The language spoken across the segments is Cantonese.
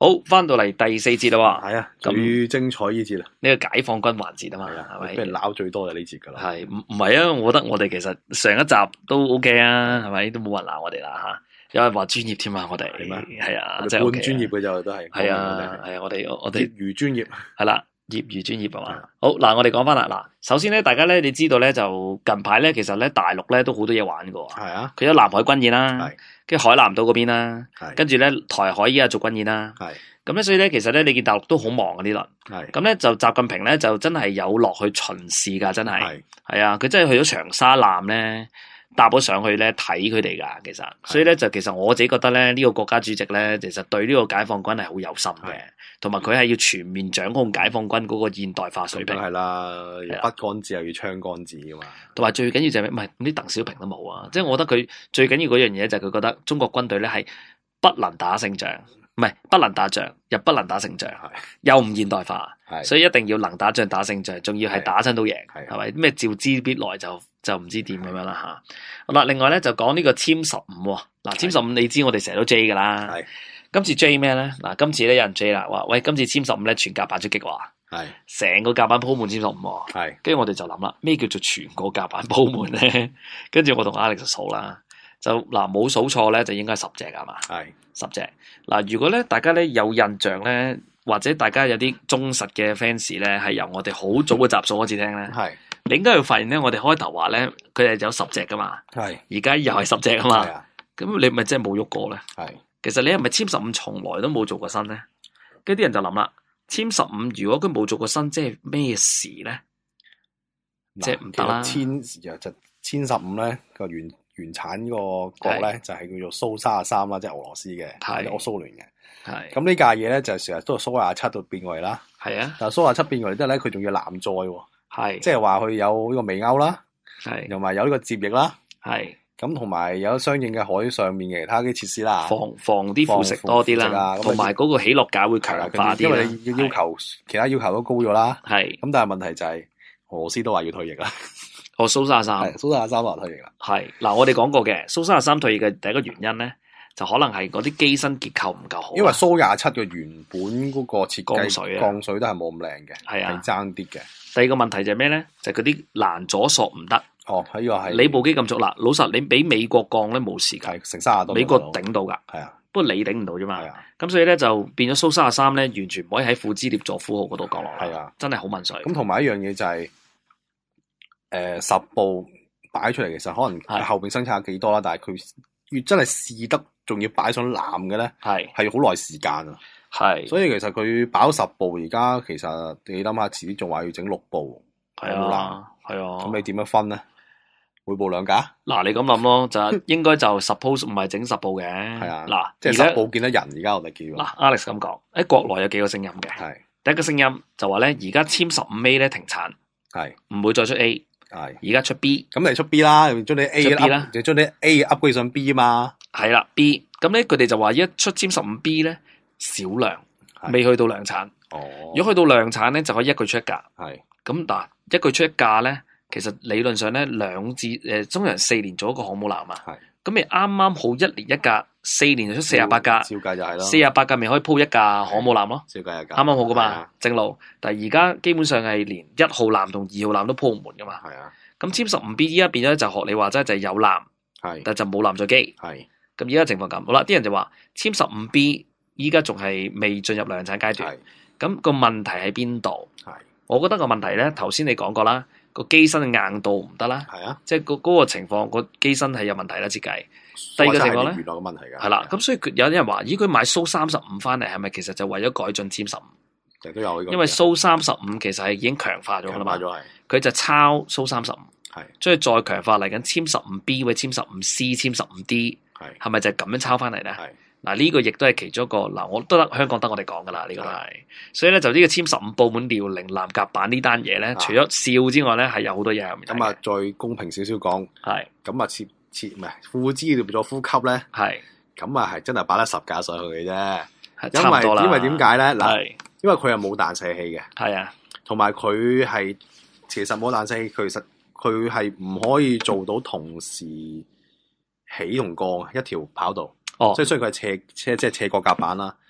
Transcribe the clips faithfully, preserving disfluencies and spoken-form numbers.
好，翻到嚟第四節啦喎， 係啊，最精彩呢節啦， 呢個解放軍環節啊嘛，係咪？ 俾人鬧最多就呢節噶啦。 係唔唔係啊？我覺得我哋其實上一集都 OK 啊，係咪？都冇人鬧我哋啦吓，有人話專業添啊，我哋係咩？ 係啊， 即係半專業嘅就都係。 係啊，係啊，我哋我哋業餘專業係啦。業餘專業啊嘛，好嗱，我哋講翻啦，嗱，首先咧，大家咧，你知道咧，就近排咧，其實咧，大陸咧都好多嘢玩噶， 係啊， 佢有南海軍演啦，跟住海南島嗰邊啦，跟住咧台海依家做軍演啦， 係， 咁咧，所以咧，其實咧，你見大陸都好忙啊呢輪，係，咁咧就習近平咧就真係有落去巡視噶，真係，係，係啊，佢真係去咗長沙艦咧。搭咗上去咧睇佢哋噶，其實，所以咧就其實我自己覺得咧呢、這個國家主席咧，其實對呢個解放軍係好有心嘅，同埋佢係要全面掌控解放軍嗰個現代化水平。係啦， 要筆桿子又要槍桿子噶嘛。 同埋最緊要就係咩？唔係啲鄧小平都冇啊，即係我覺得佢最緊要嗰樣嘢就係佢覺得中國軍隊咧係不能打勝仗，唔係不能打仗，又不能打勝仗，又唔現代化，所以一定要能打仗打勝仗，仲要係打親都贏，係咪？咩召之必來就。就唔知點咁樣啦吓，好啦，另外咧就講呢個殲十五，嗱殲十五你知我哋成日都 J 噶啦，係今次 J 咩咧？嗱今次咧有人 J 啦，話喂今次殲十五咧全甲板出擊話，係成個甲板鋪滿殲十五，係，跟住我哋就諗啦，咩叫做全個甲板鋪滿咧？跟住我同 Alex 就數啦，就嗱冇數錯咧就應該十隻係嘛，係十隻，嗱如果咧大家咧有印象咧，或者大家有啲忠實嘅 fans 咧，係由我哋好早嘅集數開始聽咧，係。你應該會發現咧，我哋開頭話咧，佢係有十隻噶嘛，係，而家又係十隻啊嘛，咁你咪真係冇喐過咧，係，其實你係咪殲十五從來都冇做過新咧？跟住啲人就諗啦，殲十五如果佢冇做過新，即係咩事咧？即係唔得啦。殲就殲十五咧個原原產個國咧就係叫做蘇三十三啦，即係俄羅斯嘅，係俄蘇聯嘅，係。咁呢架嘢咧就成日都係蘇廿七度變過嚟啦，係啊。但係蘇廿七變過嚟之後咧，佢仲要艦載喎。係，即係話佢有呢個微鈎啦，係，同埋有呢個接翼啦，係，咁同埋有相應嘅海上面嘅其他啲設施啦，防防啲腐蝕多啲啦，同埋嗰個起落架會強化啲，因為你要求其他要求都高咗啦，係，咁但係問題就係俄羅斯都話要退役啦，哦蘇三十三，蘇三十三話退役啦，係，嗱我哋講過嘅蘇三十三退役嘅第一個原因咧，就可能係嗰啲機身結構唔夠好，因為蘇廿七嘅原本嗰個設計降水啊，降水都係冇咁靚嘅，係啊，係爭啲嘅。第二個問題就係咩咧？就係嗰啲攔阻索唔得。哦，呢個係你部機咁足啦，老實你俾美國降咧冇時間，成三十多，美國頂到噶，係啊，不過你頂唔到啫嘛。係啊，咁所以咧就變咗蘇三十三咧，完全唔可以喺庫茲列佐夫號嗰度降落。係啊，真係好問水。咁同埋一樣嘢就係、是，誒、呃、十部擺出嚟，其實可能後邊生產有幾多啦，但係佢越真係試得，仲要擺上籃嘅咧，係係好耐時間啊。係，所以其實佢擺咗十部，而家其實你諗下，遲啲仲話要整六部，係啊，係啊，咁你點樣分咧？每部兩架？嗱，你咁諗咯，就應該就 suppose 唔係整十部嘅，係啊，嗱，即係十部見得人，而家我哋叫嗱 Alex 咁講，喺國內有幾個聲音嘅，係第一個聲音就話咧，而家殲十五 A 咧停產，係唔會再出 A，係而家出 B，咁你出 B 啦，將你 A 啦，就將你 A upgrade 上 B 啊嘛，係啦 B，咁咧佢哋就話一出殲十五 B 咧。少量未去到量產，哦，如果去到量產咧，就可以一個月出一架。係咁嗱，一個月出一架咧，其實理論上咧兩至誒，中人四年做一個航母艦啊。係咁咪啱啱好一年一架，四年就出四十八架，照計就係咯。四十八架咪可以鋪一架航母艦咯，照計一架，啱啱好噶嘛，正路。但係而家基本上係連一號艦同二號艦都鋪唔滿噶嘛。係啊，咁殲十五 B 依家變咗就學你話齋就係有艦，係，但就冇艦載機。係咁而家情況咁，好啦，啲人就話殲十五 B。依家仲係未進入量產階段，咁個問題喺邊度？係，我覺得個問題咧，頭先你講過啦，個機身嘅硬度唔得啦，係啊，即係嗰嗰個情況，個機身係有問題啦，設計。第二個情況咧，原來嘅問題㗎，係啦，咁所以有啲人話，咦，佢買蘇三十五翻嚟，係咪其實就為咗改進殲十五？其實都有呢個，因為蘇三十五其實係已經強化咗㗎啦嘛，佢就抄蘇三十五，係，所以再強化嚟緊殲十五 B 或者殲十五 C、殲十五 D，係，係咪就係咁樣抄翻嚟咧？係。嗱，呢個亦都係其中一個嗱，我都得香港得我哋講噶啦，呢個係，所以咧就呢個殲十五布滿遼寧艦甲板呢單嘢咧，除咗笑之外咧，係有好多嘢入面。咁啊，再公平少少講，係，咁啊切切唔係庫茲列咗呼吸咧，係，咁啊係真係擺得十架上去嘅啫，差唔多啦。因為因為點解咧？嗱，因為佢係冇彈射器嘅，係啊，同埋佢係其實冇彈射器，其實佢係唔可以做到同時起同降一條跑道。哦，即係雖然佢係斜斜即係斜角甲板啦，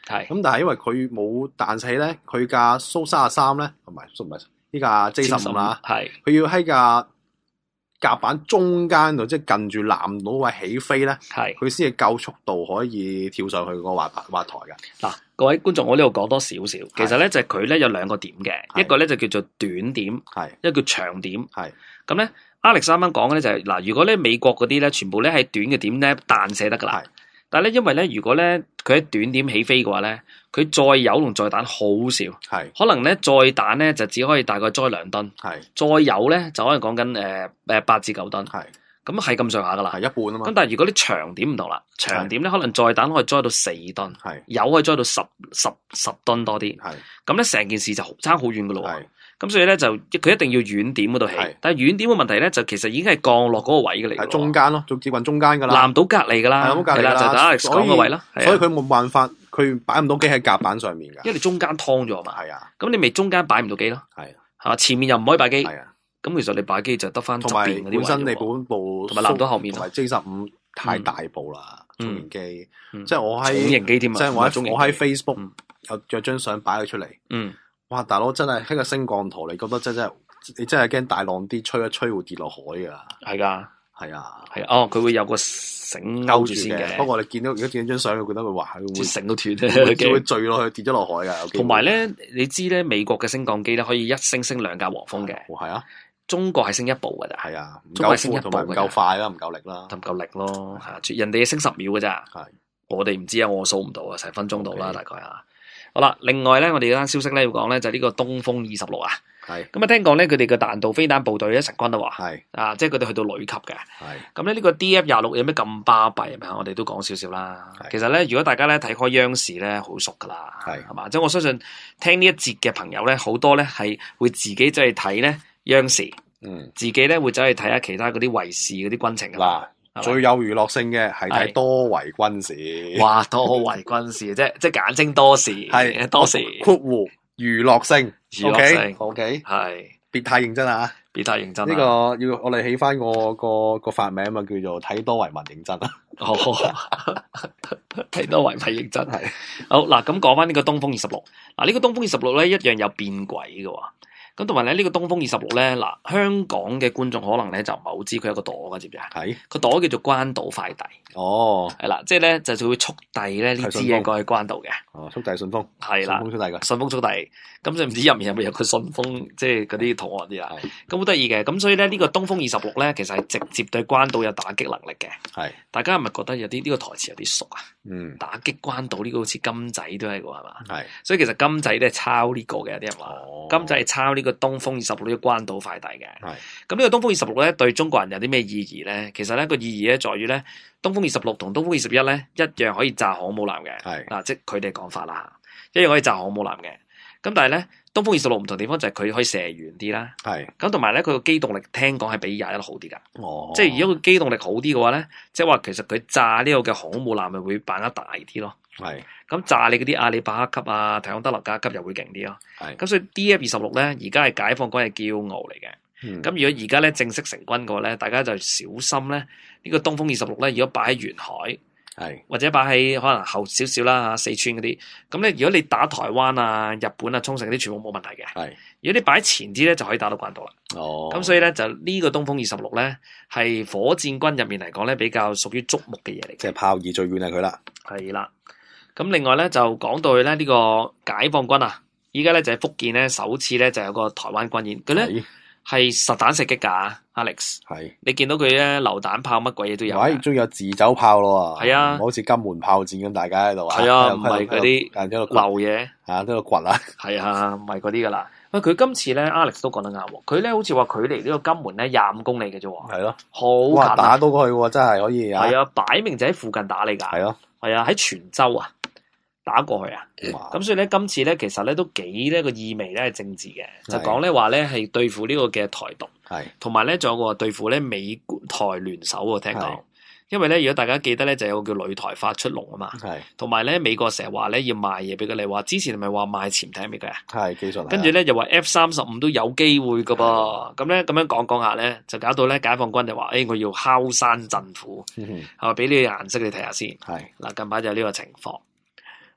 係咁但係因為佢冇彈起咧，佢架蘇三十三咧，同埋蘇唔係呢架 J 十五啦， 係佢要喺架甲板中間度，即係近住艦島位起飛咧， 係佢先至夠速度可以跳上去個滑滑台㗎。 嗱，各位觀眾，我呢度講多少少，其實咧就係佢咧有兩個點嘅，一個咧就叫做短點， 係一個叫長點。 係咁咧，Alex 啱啱講嘅咧就係、是、嗱，如果咧美國嗰啲咧全部咧係短嘅點咧彈射得㗎啦。但係咧，因為咧，如果咧佢喺短點起飛嘅話咧，佢載油同載彈好少， 係可能咧載彈咧就只可以大概載兩噸， 係載油咧就可能講緊誒誒八至九噸， 係咁係咁上下噶啦， 係一半啊嘛。 咁但係如果啲長點唔同啦，長點咧可能載彈可以載到四噸， 係油可以載到十十十噸多啲， 係咁咧成件事就差好遠噶咯喎。 係咁所以咧就佢一定要遠點嗰度起係， 但係遠點嘅問題咧就其實已經係降落嗰個位嘅嚟㗎喎， 係中間咯，仲接近中間㗎啦。 南島隔離㗎啦， 係咁隔離係啦，就等 Alex 講個位啦，係啊所以佢冇辦法，佢擺唔到機喺甲板上面㗎。 因為你中間劏咗嘛， 係啊， 咁你咪中間擺唔到機咯， 係係嘛？前面又唔可以擺機， 係啊， 咁其實你擺機就得翻同埋側邊嗰啲位本身你喎本部同埋南島後面同埋 J 十五太大部啦， 嗯重型機， 嗯即係我喺重型機添啊即係我唔係中型機喺我喺 Facebook 嗯有有張相擺咗出嚟。 嗯， 哇！大佬真係喺個升降圖，你覺得真真係你真係驚大浪啲吹一吹會跌落海㗎。 係㗎， 係啊， 係哦，佢會有個繩勾住先嘅， 不過你見到如果見到張相，你覺得佢話佢條會繩都斷會會咧。 墜落去跌咗落海㗎。有機會同埋咧，你知咧美國嘅升降機咧可以一升升兩架黃蜂嘅， 哦係啊， 中國係升一部㗎咋， 係啊，唔中國係升一夠闊同埋唔步㗎咋夠快啦，唔夠力啦。 就唔夠力咯，係啊，人哋升十秒㗎咋， 係我哋唔知啊，我數唔到啊，成分鐘到啦， OK 大概啊。好啦，另外咧，我哋有單消息咧要講咧，就係呢個東風二十六啊。 係咁啊，聽講咧，佢哋嘅彈道飛彈部隊咧，成軍都話係啊，即係佢哋去到旅級嘅。 係咁咧，呢個 D F 廿六有咩咁巴閉啊？我哋都講少少啦。 係其實咧，如果大家咧睇開央視咧，好熟噶啦， 係係嘛？即係我相信聽呢一節嘅朋友咧，好多咧係會自己走去睇咧央視， 嗯自己咧會走去睇下其他嗰啲衛視嗰啲軍情㗎嘛。 嗱。最有娛樂性嘅係睇多維軍事， 哇，多維軍事，即係即係簡稱多時， 係多時括弧娛樂性娛樂性 ，O K， 係別太認真啊！ 別太認真呢個要我哋起翻個個個法名啊，叫做睇多維文認真啊！ 哦，睇多維文認真係好嗱，咁講翻呢個東風二十六，嗱呢個東風二十六咧一樣有變軌嘅喎。咁同埋咧，呢個東風二十六咧，嗱香港嘅觀眾可能咧就唔係好知佢有個朵嘅，知唔知啊？ 係個朵叫做關島快遞， 哦係啦，即係咧就就會速遞咧呢支嘢過去關島嘅， 哦，速遞順豐係啦順豐速遞嘅， 順豐速遞，咁就唔知入面有冇有個順豐，即係嗰啲圖案啲啦， 係咁好得意嘅，咁所以咧呢個東風二十六咧，其實係直接對關島有打擊能力嘅。 係大家係咪覺得有啲呢個台詞有啲熟啊？ 嗯打擊關島呢個好似金仔都係個係嘛？ 係所以其實金仔都係抄呢個嘅，有啲人話。 哦金仔係抄呢個東風二十六呢個關島快遞嘅。 係咁呢個東風二十六咧對中國人有啲咩意義咧？其實咧個意義咧在於咧，東風二十六同東風二十一咧一樣可以炸航母艦嘅。 係嗱，即係佢哋講法啦，一樣可以炸航母艦嘅。咁但係咧，東風二十六唔同地方就係佢可以射遠啲啦。 係咁同埋咧，佢個機動力聽講係比廿一好啲㗎。 哦， 即係如果佢機動力好啲嘅話咧，即係話其實佢炸呢個嘅航空母艦咪會把握大啲咯。 係咁炸你嗰啲阿里巴巴級啊、提康德勒加級又會勁啲咯。 係咁所以 D F 二十六咧，而家係解放軍嘅驕傲嚟嘅。 嗯咁如果而家咧正式成軍嘅話咧，大家就小心咧，呢個東風二十六咧，如果擺喺沿海係或者擺喺可能後少少啦嚇四川嗰啲，咁咧如果你打台灣啊、日本啊、沖繩嗰啲全部冇問題嘅。 係如果你擺喺前啲咧，就可以打到關島啦。 哦， 咁所以咧就呢個東風二十六咧係火箭軍入面嚟講咧比較屬於矚目嘅嘢嚟嘅。 即係炮耳最遠係佢啦， 係啦。咁另外咧就講到去咧呢個解放軍啊，依家咧就喺福建咧首次咧就有個台灣軍演，佢咧係係實彈射擊㗎，Alex。 係你見到佢咧榴彈炮乜鬼嘢都有㗎。 喂，終於有自走炮咯喎， 係啊唔好似金門炮戰咁，大家喺度係啊， 喺度唔係嗰啲喺度流嘢。 啊，喺度掘啦， 係啊，唔係嗰啲㗎啦。喂，佢今次咧，Alex 都講得啱喎。佢咧好似話距離呢個金門咧廿五公里嘅啫喎， 係咯， 好哇， 近啊。 打到過去喎，真係可以啊， 係啊，擺明就喺附近打你㗎。 係咯， 係啊，喺泉州啊打過去啊。 哇咁所以咧，今次咧其實咧都幾呢個意味咧係政治嘅，就係講咧話咧係對付呢個嘅台獨， 係同埋咧仲有個對付咧美台聯手喎。聽講係， 因為咧如果大家記得咧就有個叫女台法出籠啊嘛， 係同埋咧美國成日話咧要賣嘢俾佢哋，話之前係咪話賣潛艇俾佢啊？ 係技術嚟啊， 跟住咧又話 F 三十五都有機會噶噃，咁咧咁樣講講下咧，就搞到咧解放軍就話：，誒、欸、我要敲山震虎， 嗯哼係咪俾呢個顏色你睇下先？ 係嗱，近排就有呢個情況。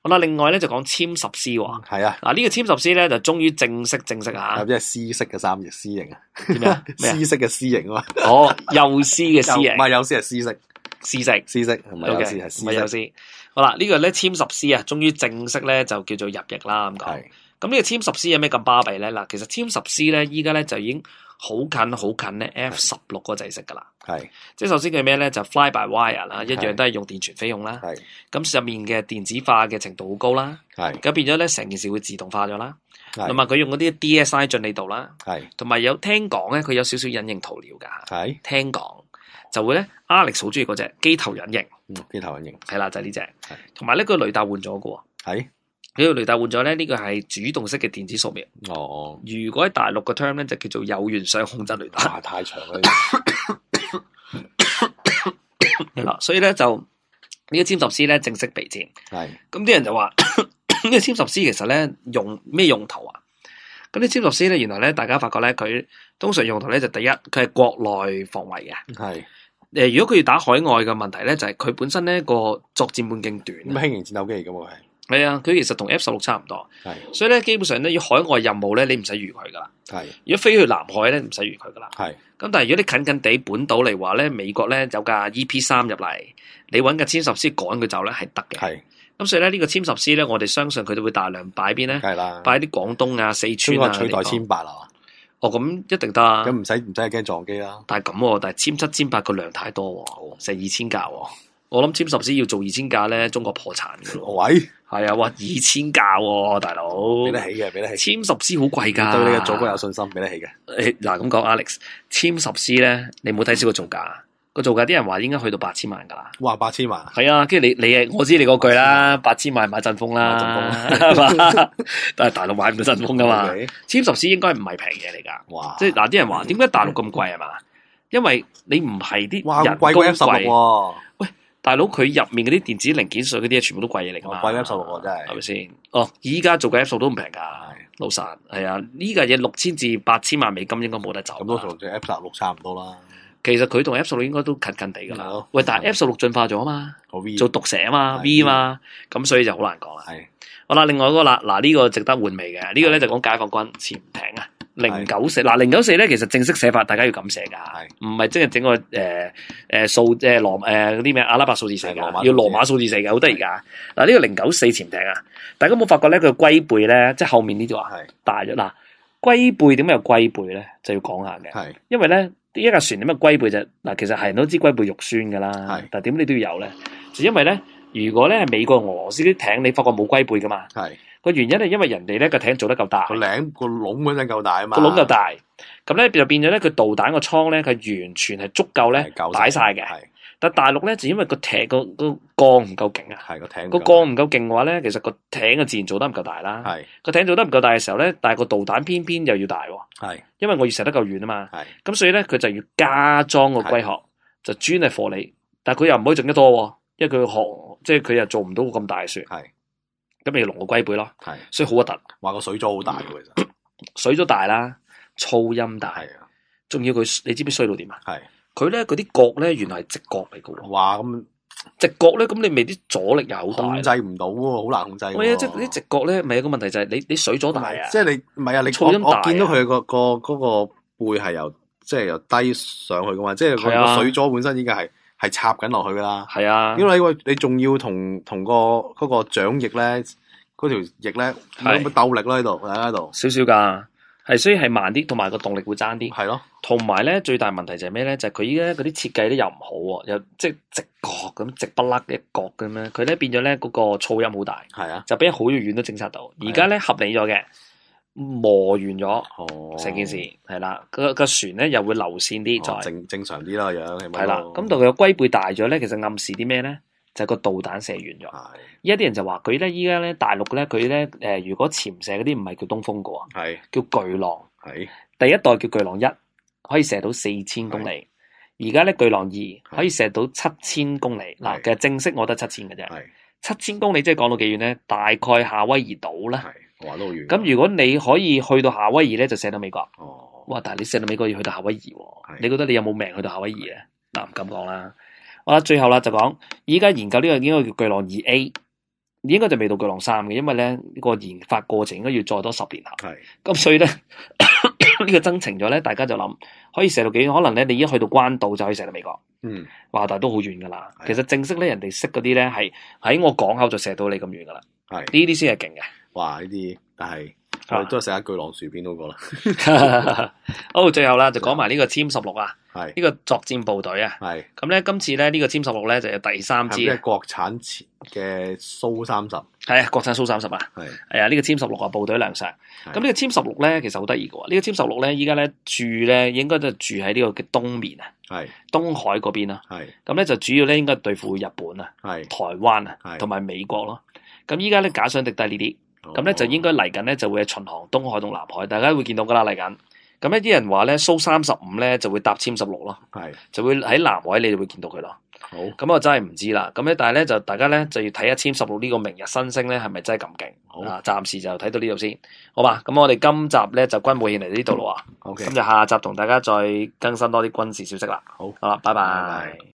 好啦，另外咧就講殲十 C 喎。 係啊， 嗱呢個殲十 C 咧就終於正式正式嚇。 有啲係 C 式嘅三翼 C 型啊。 點樣 ？C 式嘅 C 型啊嘛。 哦，幼 C 嘅 C 型。 唔係幼 C 係 C 式。 C 式。 C 式唔係幼 C 係 C 式。 唔係幼 C。好啦，呢個咧殲十 C 啊，終於正式咧就叫做入役啦咁講。 係。 咁呢個殲十 C 有咩咁巴閉咧？嗱，其實殲十 C 咧依家咧就已經好近好近咧 F 十六個制式噶啦。 係。 即係首先佢咩咧？就 fly by wire 啦，一樣都係用電傳飛用啦。 係。 咁入面嘅電子化嘅程度好高啦。 係。 咁變咗咧，成件事會自動化咗啦。 係。 同埋佢用嗰啲 D S I 進氣度啦。 係。 同埋有聽講咧，佢有少少隱形塗料㗎。 係。 聽講就會咧 ，Alex 好中意嗰隻機頭隱形。 嗯，機頭隱形。 係啦，就係呢隻。 係。 同埋呢個雷達換咗嘅喎。 係。 呢個雷達換咗咧，呢個係主動式嘅電子掃描。 哦。 如果喺大陸嘅 term 咧，就叫做有源相控制雷達。 哇！太長啦。 係啦，所以咧就呢個殲十 C 咧正式備戰。 係。咁啲人就話呢個殲十 C 其實咧用咩用途啊？咁啲殲十 C 咧，原來咧大家發覺咧，佢通常用途咧就第一，佢係國內防衞嘅。 係。 誒，如果佢要打海外嘅問題咧，就係、是、佢本身咧個作戰半徑短。 咁輕型戰鬥機嚟㗎嘛係。 係啊，佢其實同 F 十六差唔多。 係。 所以咧，基本上咧要海外任務咧，你唔使預佢噶啦。 係。 如果飛去南海咧，唔使預佢噶啦。 係。 咁但係如果你近近地本島嚟話咧，美國咧有架 E P 三入嚟，你揾架殲十 C 趕佢走咧係得嘅。 係。 咁所以咧呢、這個殲十 C 咧，我哋相信佢哋會大量擺邊咧？ 係啦。 擺啲廣東啊、四川啊。 取代殲八啊？ 哦，咁一定得啊。 咁唔使唔使驚撞機啦。 但係咁喎，但係殲七、殲八個量太多喎，成二千架喎。我諗殲十 C 要做二千架咧，中國破產嘅咯。 喂， 係啊，哇，二千架喎，大佬， 俾得起嘅，俾得起。 殲十 C 好貴㗎， 對你嘅祖國有信心，俾得起嘅。 誒嗱咁講 ，Alex，殲十 C 咧，你冇睇少個造價，個造價啲人話應該去到八千萬㗎啦。 哇，八千萬。 係啊，跟住你你誒，我知你嗰句啦，八千萬買陣風啦，係嘛？但係大陸買唔到陣風㗎嘛。殲十 C 應該唔係平嘢嚟㗎。哇！即係嗱，啲人話點解大陸咁貴係嘛？因為你唔係啲人工貴。 貴過 F 十六喎。 喂，大佬佢入面嗰啲電子零件碎嗰啲嘢，全部都貴嘢嚟㗎嘛。 貴過 F 十六喎，真係。係咪先？ 哦，依家做嘅 F 十六都唔平㗎，老實係啊。呢架嘢六千至八千萬美金應該冇得走。 咁都同隻 F 十六差唔多啦。 其實佢同 F 十六應該都近近地㗎啦。喂，但係 F 十六進化咗啊嘛，做毒蛇啊嘛 ，V 嘛，咁所以就好難講啦。係。好啦，另外嗰個啦，嗱呢個值得玩味嘅，呢個咧就講解放軍潛艇啊。零九四嗱零九四咧，其實正式寫法大家要咁寫噶，唔係即係整個誒誒數誒羅誒嗰啲咩阿拉伯數字寫嘅，要羅馬數字寫嘅，好得意噶。嗱呢個零九四潛艇啊，大家有冇發覺咧佢龜背咧，即係後面呢度啊大咗嗱，龜背點解有龜背咧？就要講下嘅，因為咧一架船點解龜背就嗱，其實係人都知龜背肉酸噶啦，但係點你都要有咧，就因為咧如果咧係美國俄羅斯啲艇，你發覺冇龜背噶嘛？係。個原因係因為人哋咧個艇做得夠大，個領個籠本身夠大啊嘛， 個籠夠大，咁咧就變咗咧佢導彈個倉咧佢完全係足夠咧擺晒嘅。但大陸咧就因為個艇個個鋼唔夠勁啊，係個艇個鋼唔夠勁嘅話咧，其實個艇嘅自然做得唔夠大啦。係個艇做得唔夠大嘅時候咧，但係個導彈偏偏又要大喎。係因為我要射得夠遠啊嘛。係咁所以咧佢就要加裝個龜殼，就專係貨你，但係佢又唔可以整得多，因為佢殼即係佢又做唔到咁大嘅船。係。咁咪要龍個龜背咯，係，所以好核突。話個水咗好大嘅，其實水咗大啦，噪音大，仲要佢，你知唔知衰到點啊？係，佢咧嗰啲角咧，原來係直角嚟嘅喎。哇，咁直角咧，咁你咪啲阻力又好大，控制唔到喎，好難控制。喂啊，即係啲直角咧，咪有個問題就係你你水咗大啊，即係你唔係啊，你噪音大。我見到佢個個嗰個背係由即係由低上去嘅嘛，即係個水咗本身已經係。係插緊落去噶啦，係啊，因為你你仲要同同個嗰個掌翼咧，嗰條翼咧有冇鬥力咯喺度，喺度少少噶，係所以係慢啲，同埋個動力會爭啲，係咯，同埋咧最大問題就係咩咧？就係佢依家嗰啲設計咧又唔好喎，又即係直角咁直不甩一角咁樣，佢咧變咗咧嗰個噪音好大，係啊，就俾好遠都偵測到。而家咧合理咗嘅。磨完咗，成件事係啦，個個船咧又會流線啲，就正正常啲啦樣，係啦。咁到佢個龜背大咗咧，其實暗示啲咩咧？就係個導彈射完咗。依家啲人就話佢咧，依家咧大陸咧佢咧誒，如果潛射嗰啲唔係叫東風噶喎，係叫巨浪。係第一代叫巨浪一，可以射到四千公里。而家咧巨浪二可以射到七千公里。嗱，其實正式我得七千嘅啫。七千公里即係講到幾遠咧？大概夏威夷島啦。話都好遠。咁如果你可以去到夏威夷咧，就射到美國。哦。哇！但係你射到美國要去到夏威夷喎，你覺得你有冇命去到夏威夷咧？嗱，唔敢講啦。好啦，最後啦就講，而家研究呢個應該叫巨浪二 A， 應該就未到巨浪三嘅，因為咧呢、這個研發過程應該要再多十年後。 係咁所以咧呢個增程咗咧，大家就諗可以射到幾遠？可能咧你一去到關島就可以射到美國。 嗯， 哇！但係都好遠噶啦。 係其實正式咧，人哋識嗰啲咧係喺我港口就射到你咁遠噶啦。 係呢啲先係勁嘅。 哇！呢啲但係我哋都係食下巨浪薯片嗰個啦。 好，最後啦就講埋呢個殲十六啊， 係呢個作戰部隊啊。 係咁咧，今次咧呢個殲十六咧就有第三支係咩國產前嘅蘇三十係啊，國產蘇三十啊。 係係啊，呢個殲十六啊部隊亮相。咁呢個殲十六咧其實好得意嘅喎，呢個殲十六咧依家咧住咧應該都係住喺呢個嘅東面啊， 係東海嗰邊啦。 係咁咧就主要咧應該對付日本啊、 係台灣啊係同埋美國咯。咁依家咧假想敵都係呢啲。咁咧就應該嚟緊咧就會係巡航東海同南海，大家會見到噶啦嚟緊。咁呢啲人話咧蘇三十五咧就會搭殲十六咯， 係就會喺南海你就會見到佢咯。 好咁我真係唔知啦。咁咧但係咧就大家咧就要睇下殲十六呢個明日新星咧係咪真係咁勁？ 好啊，暫時就睇到呢度先，好嘛？咁我哋今集咧就軍武獻嚟呢度咯喎。 OK， 咁就下集同大家再更新多啲軍事消息啦。 好， 好啦，拜拜。 拜拜。